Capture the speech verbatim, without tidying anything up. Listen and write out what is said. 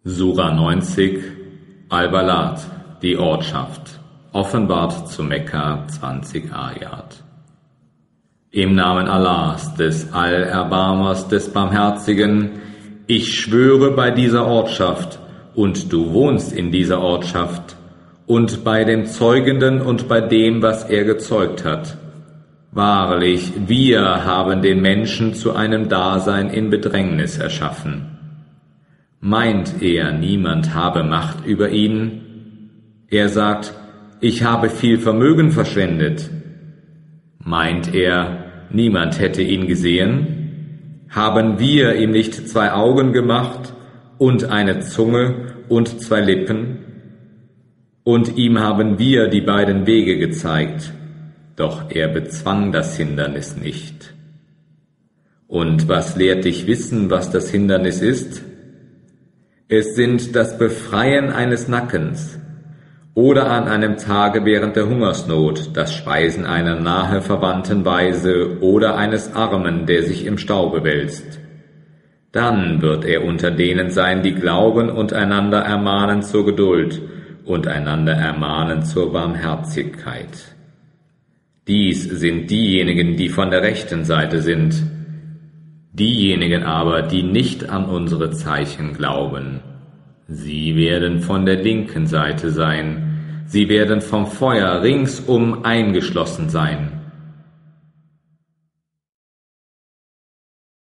Sura neunzig, Al-Balad, die Ortschaft, offenbart zu Mekka, zwanzig Ayat. Im Namen Allahs, des Allerbarmers, des Barmherzigen, ich schwöre bei dieser Ortschaft, und du wohnst in dieser Ortschaft, und bei dem Zeugenden und bei dem, was er gezeugt hat. Wahrlich, wir haben den Menschen zu einem Dasein in Bedrängnis erschaffen. Meint er, niemand habe Macht über ihn? Er sagt, ich habe viel Vermögen verschwendet. Meint er, niemand hätte ihn gesehen? Haben wir ihm nicht zwei Augen gemacht und eine Zunge und zwei Lippen? Und ihm haben wir die beiden Wege gezeigt, doch er bezwang das Hindernis nicht. Und was lehrt dich wissen, was das Hindernis ist? Es sind das Befreien eines Nackens oder an einem Tage während der Hungersnot das Speisen einer nahe verwandten Waise oder eines Armen, der sich im Staube wälzt. Dann wird er unter denen sein, die glauben und einander ermahnen zur Geduld und einander ermahnen zur Barmherzigkeit. Dies sind diejenigen, die von der rechten Seite sind. Diejenigen aber, die nicht an unsere Zeichen glauben, sie werden von der linken Seite sein, sie werden vom Feuer ringsum eingeschlossen sein.